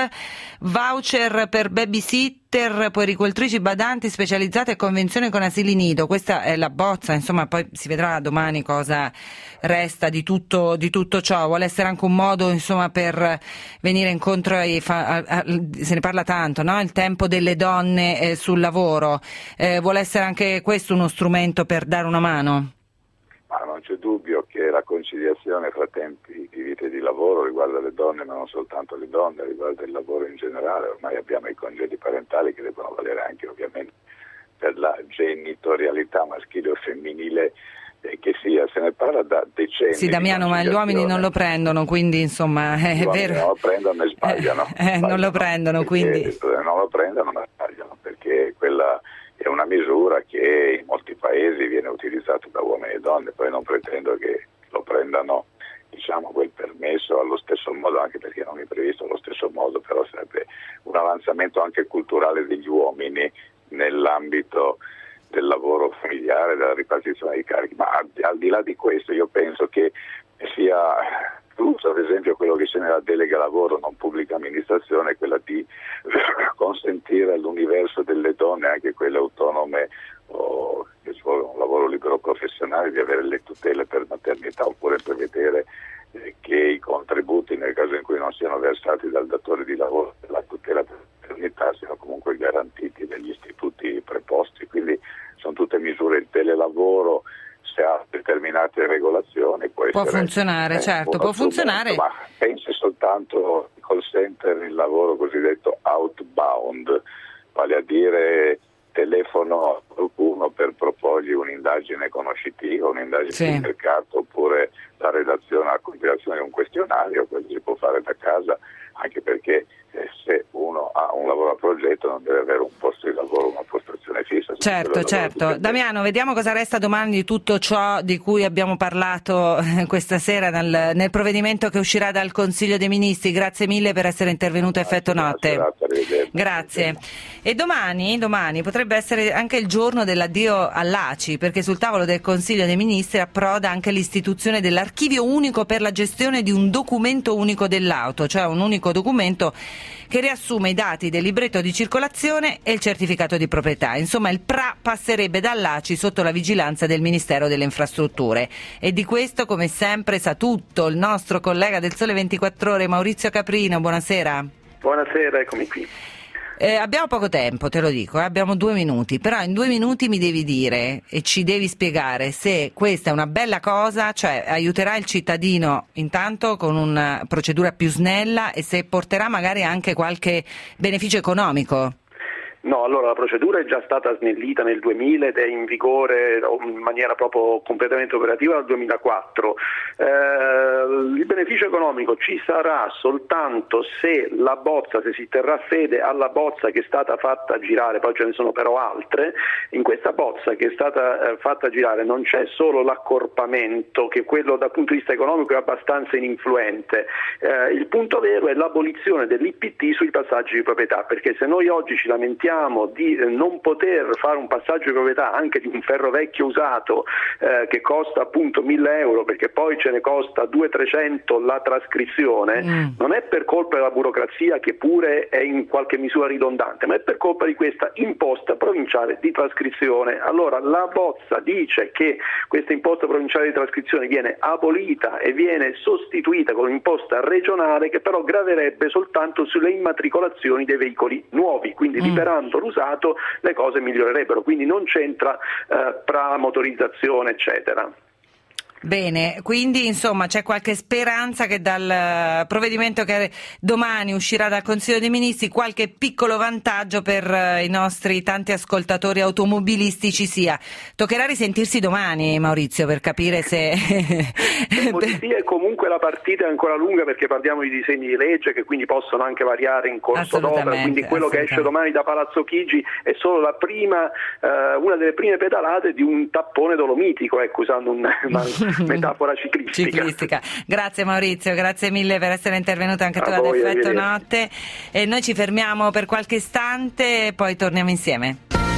voucher per babysitter, puericultrici, badanti specializzate e convenzione con asili nido. Questa è la bozza, insomma, poi si vedrà domani cosa resta di tutto, di tutto ciò. Vuole essere anche un modo, insomma, per venire incontro ai fa- a, a, se ne parla tanto, no? Il tempo delle donne eh, sul lavoro. Eh, vuole essere anche questo uno strumento per dare una mano? Ma non c'è dubbio che la conciliazione fra tempi di vita e di lavoro riguarda le donne, ma non soltanto le donne, riguarda il lavoro in generale. Ormai abbiamo i congedi parentali che devono valere anche ovviamente per la genitorialità maschile o femminile eh, che sia. Se ne parla da decenni. Sì, Damiano, ma gli uomini non lo prendono, quindi insomma è vero. Non lo prendono e sbagliano. Eh, eh, non lo prendono, quindi. Non lo prendono ma sbagliano, perché quella è una misura che in molti paesi viene utilizzata da uomini e donne, poi non pretendo che lo prendano, diciamo, quel permesso allo stesso modo, anche perché non è previsto allo stesso modo, però sarebbe un avanzamento anche culturale degli uomini nell'ambito del lavoro familiare, della ripartizione dei carichi. Ma al, al di là di questo io penso che sia giusto, ad esempio, quello che c'è nella delega lavoro non pubblica amministrazione, quella di consentire all'universo delle donne, anche quelle autonome o che svolgono un lavoro libero professionale, di avere le tutele per maternità, oppure prevedere eh, che i contributi, nel caso in cui non siano versati dal datore di lavoro per la tutela per maternità, siano comunque garantiti dagli istituti preposti. Quindi sono tutte misure. Il telelavoro, se ha determinate regolazioni, può, può essere, funzionare, eh, certo, può funzionare. Ma pensi soltanto al call center, il lavoro cosiddetto outbound, vale a dire telefono a qualcuno per proporgli un'indagine conoscitiva, un'indagine sì. di mercato, oppure la redazione, la compilazione di un questionario. Quello si può fare da casa, anche perché eh, se uno ha un lavoro a progetto non deve avere un posto di lavoro, una postazione fissa. Certo, certo. Damiano, vediamo cosa resta domani di tutto ciò di cui abbiamo parlato questa sera nel, nel provvedimento che uscirà dal Consiglio dei Ministri. Grazie mille per essere intervenuto a Effetto Notte. Grazie. E domani, domani potrebbe essere anche il giorno dell'addio all'A C I, perché sul tavolo del Consiglio dei Ministri approda anche l'istituzione dell'archivio unico per la gestione di un documento unico dell'auto, cioè un unico documento che riassume i dati del libretto di circolazione e il certificato di proprietà. Insomma, il P R A passerebbe dall'A C I sotto la vigilanza del Ministero delle Infrastrutture. E di questo, come sempre, sa tutto il nostro collega del Sole ventiquattro Ore, Maurizio Caprino. Buonasera. Buonasera, eccomi qui. Eh, abbiamo poco tempo, te lo dico, eh? Abbiamo due minuti, però in due minuti mi devi dire e ci devi spiegare se questa è una bella cosa, cioè aiuterà il cittadino intanto con una procedura più snella, e se porterà magari anche qualche beneficio economico. No, allora la procedura è già stata snellita nel duemila ed è in vigore in maniera proprio completamente operativa dal duemilaquattro. Eh, il beneficio economico ci sarà soltanto se la bozza, se si terrà fede alla bozza che è stata fatta girare, poi ce ne sono però altre. In questa bozza che è stata eh, fatta girare non c'è solo l'accorpamento, che quello dal punto di vista economico è abbastanza ininfluente. Eh, il punto vero è l'abolizione dell'I P T sui passaggi di proprietà, perché se noi oggi ci lamentiamo di eh, non poter fare un passaggio di proprietà anche di un ferro vecchio usato eh, che costa appunto mille euro, perché poi ce ne costa duecento trecento la trascrizione, mm. non è per colpa della burocrazia, che pure è in qualche misura ridondante, ma è per colpa di questa imposta provinciale di trascrizione. Allora la bozza dice che questa imposta provinciale di trascrizione viene abolita e viene sostituita con un'imposta regionale che però graverebbe soltanto sulle immatricolazioni dei veicoli nuovi, quindi mm. liberando l'usato le cose migliorerebbero, quindi non c'entra eh, pra motorizzazione eccetera. Bene, quindi insomma c'è qualche speranza che dal provvedimento che domani uscirà dal Consiglio dei Ministri qualche piccolo vantaggio per i nostri tanti ascoltatori automobilisti ci sia. Toccherà risentirsi domani, Maurizio, per capire se... Sì, e comunque la partita è ancora lunga, perché parliamo di disegni di legge che quindi possono anche variare in corso d'opera, quindi quello che esce domani da Palazzo Chigi è solo la prima, eh, una delle prime pedalate di un tappone dolomitico, ecco, usando un... una... metafora ciclistica. ciclistica. Grazie Maurizio, grazie mille per essere intervenuto anche tu a ad voi, Effetto Notte, e noi ci fermiamo per qualche istante e poi torniamo insieme.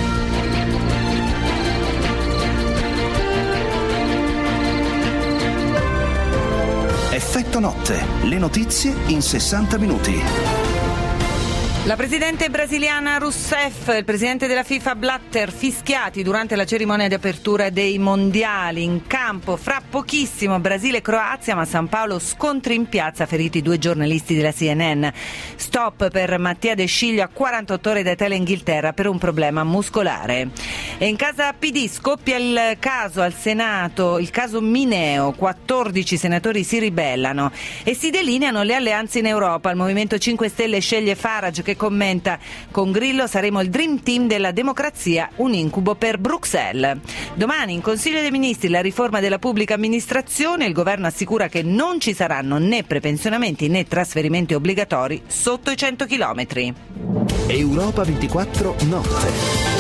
Effetto Notte, le notizie in sessanta minuti. La presidente brasiliana Rousseff e il presidente della FIFA Blatter fischiati durante la cerimonia di apertura dei mondiali. In campo fra pochissimo Brasile e Croazia, ma San Paolo scontri in piazza, feriti due giornalisti della C N N. Stop per Mattia De Sciglio a quarantotto ore da Italia e Inghilterra per un problema muscolare. E in casa P D scoppia il caso al Senato, il caso Mineo, quattordici senatori si ribellano e si delineano le alleanze in Europa. Il Movimento cinque Stelle sceglie Farage, che commenta: con Grillo saremo il dream team della democrazia, un incubo per Bruxelles. Domani in Consiglio dei Ministri la riforma della pubblica amministrazione, il governo assicura che non ci saranno né prepensionamenti né trasferimenti obbligatori sotto i cento chilometri. Europa ventiquattro Notte.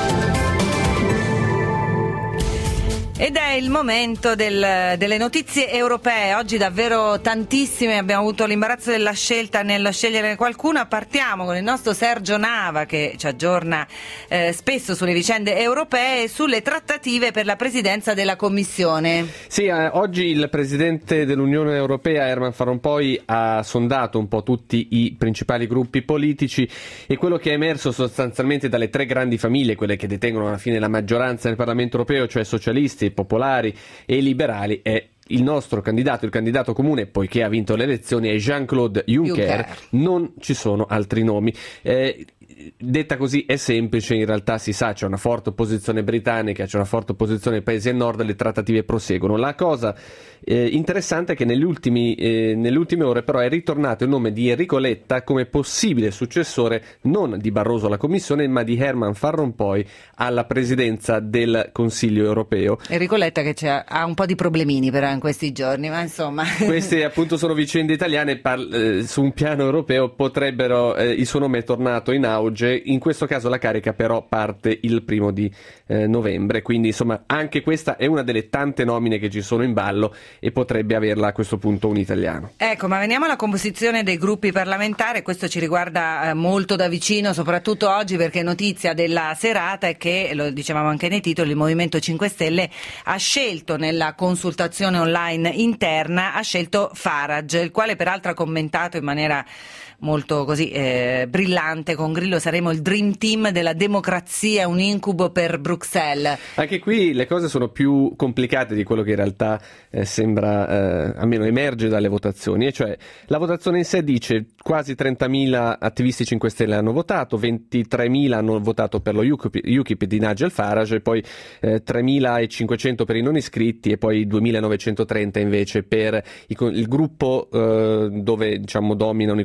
Ed è il momento del, delle notizie europee, oggi davvero tantissime, abbiamo avuto l'imbarazzo della scelta nello scegliere qualcuna. Partiamo con il nostro Sergio Nava, che ci aggiorna eh, spesso sulle vicende europee e sulle trattative per la presidenza della Commissione. Sì, eh, oggi il Presidente dell'Unione Europea, Herman Van Rompuy, ha sondato un po' tutti i principali gruppi politici e quello che è emerso sostanzialmente dalle tre grandi famiglie, quelle che detengono alla fine la maggioranza nel Parlamento Europeo, cioè socialisti, popolari e liberali, è il nostro candidato, il candidato comune, poiché ha vinto le elezioni, è Jean-Claude Juncker. Juncker. Non ci sono altri nomi. Eh, detta così è semplice, in realtà si sa, c'è una forte opposizione britannica, c'è una forte opposizione nei paesi del nord, le trattative proseguono. La cosa eh, interessante è che negli ultimi, eh, nelle ultime ore però è ritornato il nome di Enrico Letta come possibile successore non di Barroso alla Commissione, ma di Herman Van Rompuy alla presidenza del Consiglio europeo. Enrico Letta che ha un po' di problemini però in questi giorni, ma insomma. Queste appunto sono vicende italiane, par- eh, su un piano europeo potrebbero, eh, il suo nome è tornato in auge. In questo caso la carica però parte il primo di eh, novembre, quindi insomma anche questa è una delle tante nomine che ci sono in ballo e potrebbe averla a questo punto un italiano. Ecco, ma veniamo alla composizione dei gruppi parlamentari. Questo ci riguarda eh, molto da vicino, soprattutto oggi, perché notizia della serata è che, lo dicevamo anche nei titoli, il Movimento cinque Stelle ha scelto nella consultazione online interna, ha scelto Farage, il quale peraltro ha commentato in maniera molto così eh, brillante: con Grillo saremo il dream team della democrazia, un incubo per Bruxelles. Anche qui le cose sono più complicate di quello che in realtà eh, sembra, eh, almeno emerge dalle votazioni, e cioè la votazione in sé dice quasi trentamila attivisti cinque Stelle hanno votato, ventitremila hanno votato per lo U K I P, U K I P di Nigel Farage, e poi eh, tremilacinquecento per i non iscritti e poi duemilanovecentotrenta invece per i, il gruppo eh, dove diciamo dominano i conservatori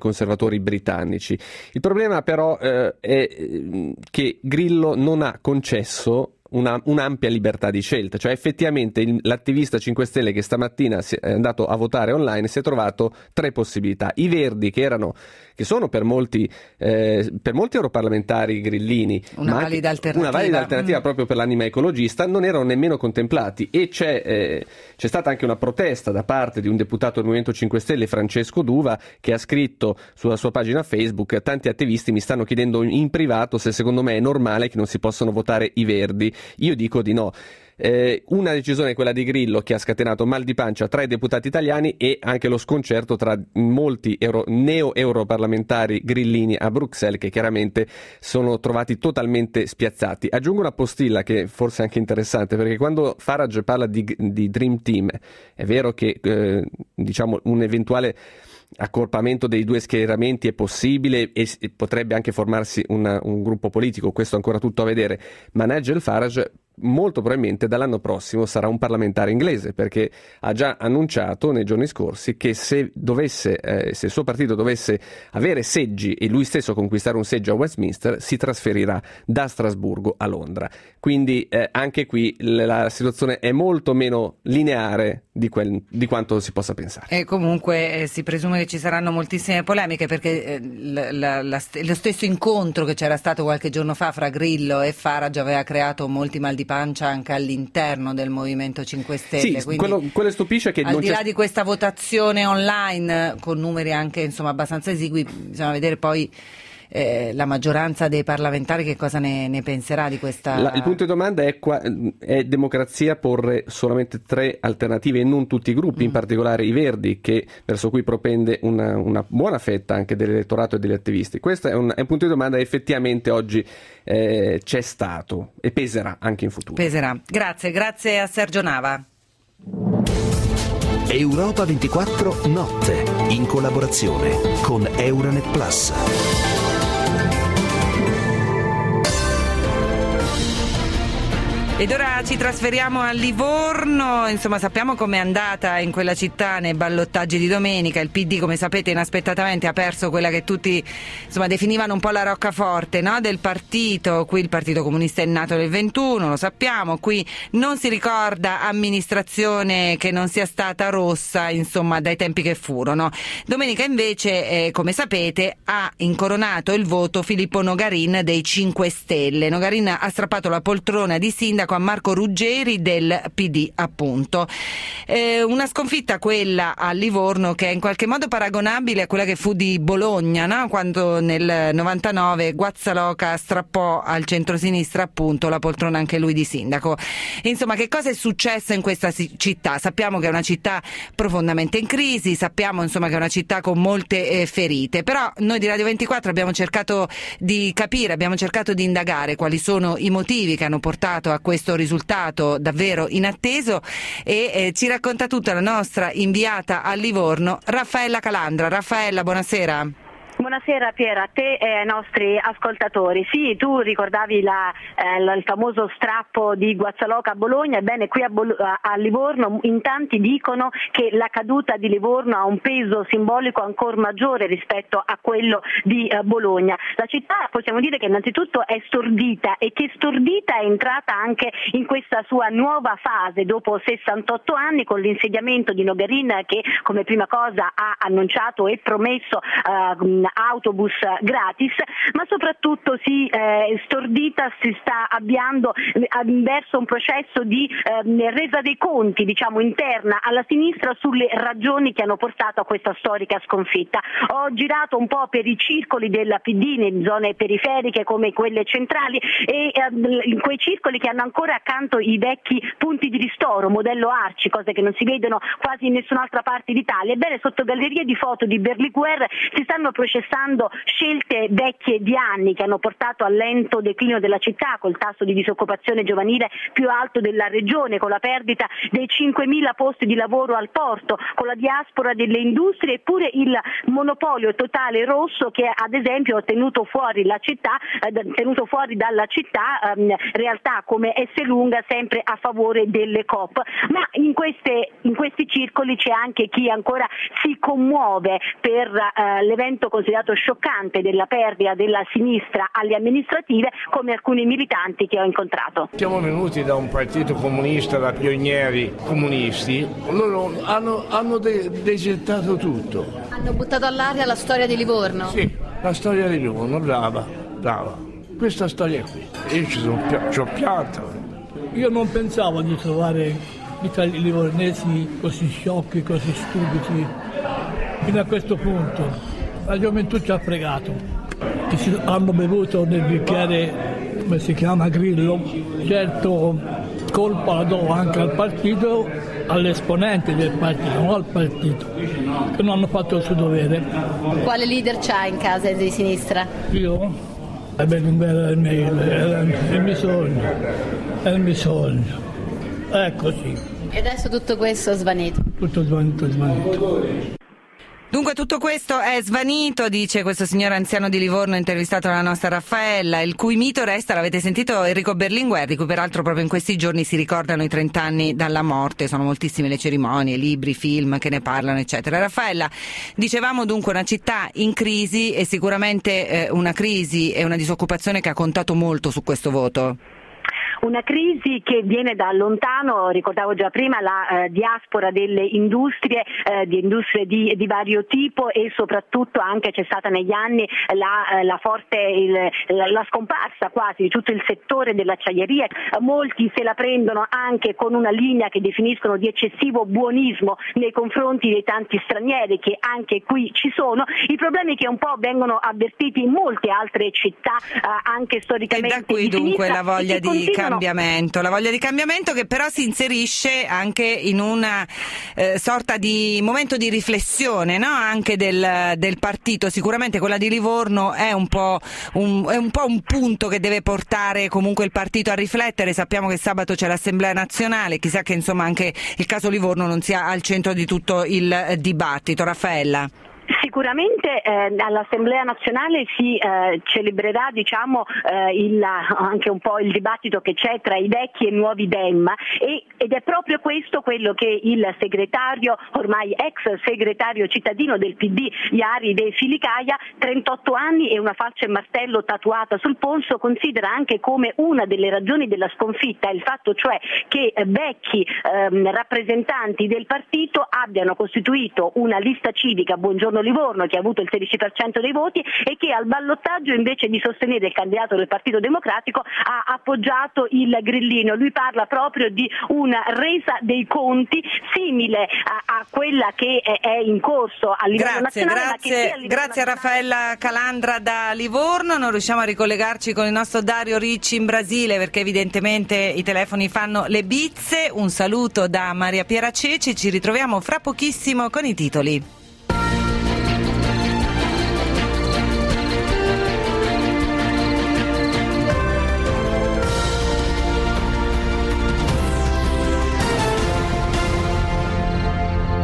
senatori britannici. Il problema però eh, è che Grillo non ha concesso Una, un'ampia libertà di scelta, cioè effettivamente il, l'attivista cinque Stelle che stamattina si è andato a votare online si è trovato tre possibilità. I Verdi, che erano che sono per molti eh, per molti europarlamentari grillini una ma valida alternativa, una valida alternativa mm. proprio per l'anima ecologista, non erano nemmeno contemplati, e c'è, eh, c'è stata anche una protesta da parte di un deputato del Movimento cinque Stelle, Francesco D'Uva, che ha scritto sulla sua pagina Facebook: tanti attivisti mi stanno chiedendo in privato se secondo me è normale che non si possano votare i Verdi. Io dico di no. Eh, una decisione è quella di Grillo, che ha scatenato mal di pancia tra i deputati italiani e anche lo sconcerto tra molti euro, neo-europarlamentari grillini a Bruxelles, che chiaramente sono trovati totalmente spiazzati. Aggiungo una postilla che forse è anche interessante, perché quando Farage parla di, di Dream Team, è vero che eh, diciamo un eventuale accorpamento dei due schieramenti è possibile e potrebbe anche formarsi una, un gruppo politico, questo è ancora tutto a vedere, ma Nigel Farage molto probabilmente dall'anno prossimo sarà un parlamentare inglese, perché ha già annunciato nei giorni scorsi che se dovesse eh, se il suo partito dovesse avere seggi e lui stesso conquistare un seggio a Westminster, si trasferirà da Strasburgo a Londra. Quindi eh, anche qui la situazione è molto meno lineare di, quel, di quanto si possa pensare. E comunque eh, si presume che ci saranno moltissime polemiche, perché eh, la, la, la, lo stesso incontro che c'era stato qualche giorno fa fra Grillo e Farage aveva creato molti mal di pancia anche all'interno del Movimento cinque Stelle. Sì, quello, quello stupisce che al non di c'è... là di questa votazione online con numeri anche insomma abbastanza esigui, bisogna vedere poi eh, la maggioranza dei parlamentari che cosa ne, ne penserà di questa. La, il punto di domanda è, qua, è democrazia porre solamente tre alternative e non tutti i gruppi, mm. in particolare i Verdi, che verso cui propende una, una buona fetta anche dell'elettorato e degli attivisti. Questo è un, è un punto di domanda che effettivamente oggi eh, c'è stato e peserà anche in futuro. Peserà. Grazie, grazie a Sergio Nava. Europa ventiquattro Notte, in collaborazione con Euranet Plus. Ed ora ci trasferiamo a Livorno, insomma sappiamo com'è andata in quella città nei ballottaggi di domenica. Il P D, come sapete, inaspettatamente ha perso quella che tutti insomma definivano un po' la roccaforte, no? del partito. Qui il Partito Comunista è nato nel ventuno, lo sappiamo, qui non si ricorda amministrazione che non sia stata rossa, insomma dai tempi che furono. Domenica invece, eh, come sapete, ha incoronato il voto Filippo Nogarin dei cinque Stelle. Nogarin ha strappato la poltrona di sindaco a Marco Ruggeri del P D, appunto. Eh, una sconfitta quella a Livorno che è in qualche modo paragonabile a quella che fu di Bologna, no? Quando nel novantanove Guazzaloca strappò al centrosinistra appunto la poltrona anche lui di sindaco. E, insomma, che cosa è successo in questa città? Sappiamo che è una città profondamente in crisi, sappiamo insomma che è una città con molte eh, ferite, però noi di Radio ventiquattro abbiamo cercato di capire, abbiamo cercato di indagare quali sono i motivi che hanno portato a questo risultato davvero inatteso e eh, ci racconta tutta la nostra inviata a Livorno, Raffaella Calandra. Raffaella, buonasera. Buonasera Piera, a te e ai nostri ascoltatori. Sì, tu ricordavi la, eh, il famoso strappo di Guazzaloca a Bologna. Ebbene, qui a, Bol- a Livorno in tanti dicono che la caduta di Livorno ha un peso simbolico ancora maggiore rispetto a quello di eh, Bologna. La città, possiamo dire che innanzitutto è stordita e che stordita è entrata anche in questa sua nuova fase dopo sessantotto anni, con l'insediamento di Nogarin, che come prima cosa ha annunciato e promesso eh, autobus gratis, ma soprattutto si eh, stordita si sta avviando eh, verso un processo di eh, resa dei conti, diciamo, interna alla sinistra sulle ragioni che hanno portato a questa storica sconfitta. Ho girato un po' per i circoli della P D in zone periferiche come quelle centrali e eh, in quei circoli che hanno ancora accanto i vecchi punti di ristoro, modello Arci, cose che non si vedono quasi in nessun'altra parte d'Italia. Ebbene, sotto gallerie di foto di Berlinguer si stanno processando scelte vecchie di anni che hanno portato al lento declino della città, col tasso di disoccupazione giovanile più alto della regione, con la perdita dei cinquemila posti di lavoro al porto, con la diaspora delle industrie, eppure il monopolio totale rosso che ad esempio ha tenuto fuori la città, eh, tenuto fuori dalla città ehm, realtà come Esselunga sempre a favore delle Coop. Ma in, queste, in questi circoli c'è anche chi ancora si commuove per eh, l'evento considerato dato scioccante della perdita della sinistra alle amministrative, come alcuni militanti che ho incontrato. Siamo venuti da un partito comunista, da pionieri comunisti, loro hanno, hanno de- desertato tutto. Hanno buttato all'aria la storia di Livorno? Sì, la storia di Livorno, brava, brava. Questa storia qui. Io ci sono pi- ci ho pianto. Io non pensavo di trovare i livornesi così sciocchi, così stupidi, fino a questo punto. La gioventù ci ha fregato, che si hanno bevuto nel bicchiere, come si chiama, Grillo. Certo, colpa la do anche al partito, all'esponente del partito, non al partito, che non hanno fatto il suo dovere. Quale leader c'ha in casa di sinistra? Io? Eh beh, era il mio, era il mio sogno, era il mio sogno. Eccoci. E adesso tutto questo è svanito? Tutto svanito, è svanito. Dunque tutto questo è svanito, dice questo signor anziano di Livorno intervistato dalla nostra Raffaella, il cui mito resta, l'avete sentito, Enrico Berlinguer, di cui peraltro proprio in questi giorni si ricordano i trent'anni dalla morte, sono moltissime le cerimonie, libri, film che ne parlano, eccetera. Raffaella, dicevamo dunque una città in crisi e sicuramente eh, una crisi e una disoccupazione che ha contato molto su questo voto. Una crisi che viene da lontano, ricordavo già prima la eh, diaspora delle industrie, eh, di industrie di, di vario tipo, e soprattutto anche c'è stata negli anni la, eh, la forte il, la, la scomparsa quasi di tutto il settore dell'acciaieria. Molti se la prendono anche con una linea che definiscono di eccessivo buonismo nei confronti dei tanti stranieri che anche qui ci sono. I problemi che un po' vengono avvertiti in molte altre città, eh, anche storicamente. E da qui di dunque sinistra, la voglia di continuano... cambiamento, la voglia di cambiamento che però si inserisce anche in una eh, sorta di momento di riflessione, no? Anche del, del partito. Sicuramente quella di Livorno è un po' un, è un po' un punto che deve portare comunque il partito a riflettere. Sappiamo che sabato c'è l'Assemblea Nazionale, chissà che insomma anche il caso Livorno non sia al centro di tutto il dibattito. Raffaella. Sicuramente eh, all'Assemblea Nazionale si eh, celebrerà diciamo, eh, il, anche un po' il dibattito che c'è tra i vecchi e i nuovi Dem, e, ed è proprio questo quello che il segretario, ormai ex segretario cittadino del P D, Iari De Filicaia, trentotto anni e una falce e martello tatuata sul polso, considera anche come una delle ragioni della sconfitta il fatto cioè che eh, vecchi ehm, rappresentanti del partito abbiano costituito una lista civica, Buongiorno Livorno, che ha avuto il sedici per cento dei voti e che al ballottaggio, invece di sostenere il candidato del Partito Democratico, ha appoggiato il grillino. Lui parla proprio di una resa dei conti simile a, a quella che è, è in corso a livello grazie, nazionale. Grazie, ma che a livello grazie a Raffaella Calandra da Livorno. Non riusciamo a ricollegarci con il nostro Dario Ricci in Brasile perché evidentemente i telefoni fanno le bizze. Un saluto da Maria Piera Ceci, ci ritroviamo fra pochissimo con i titoli.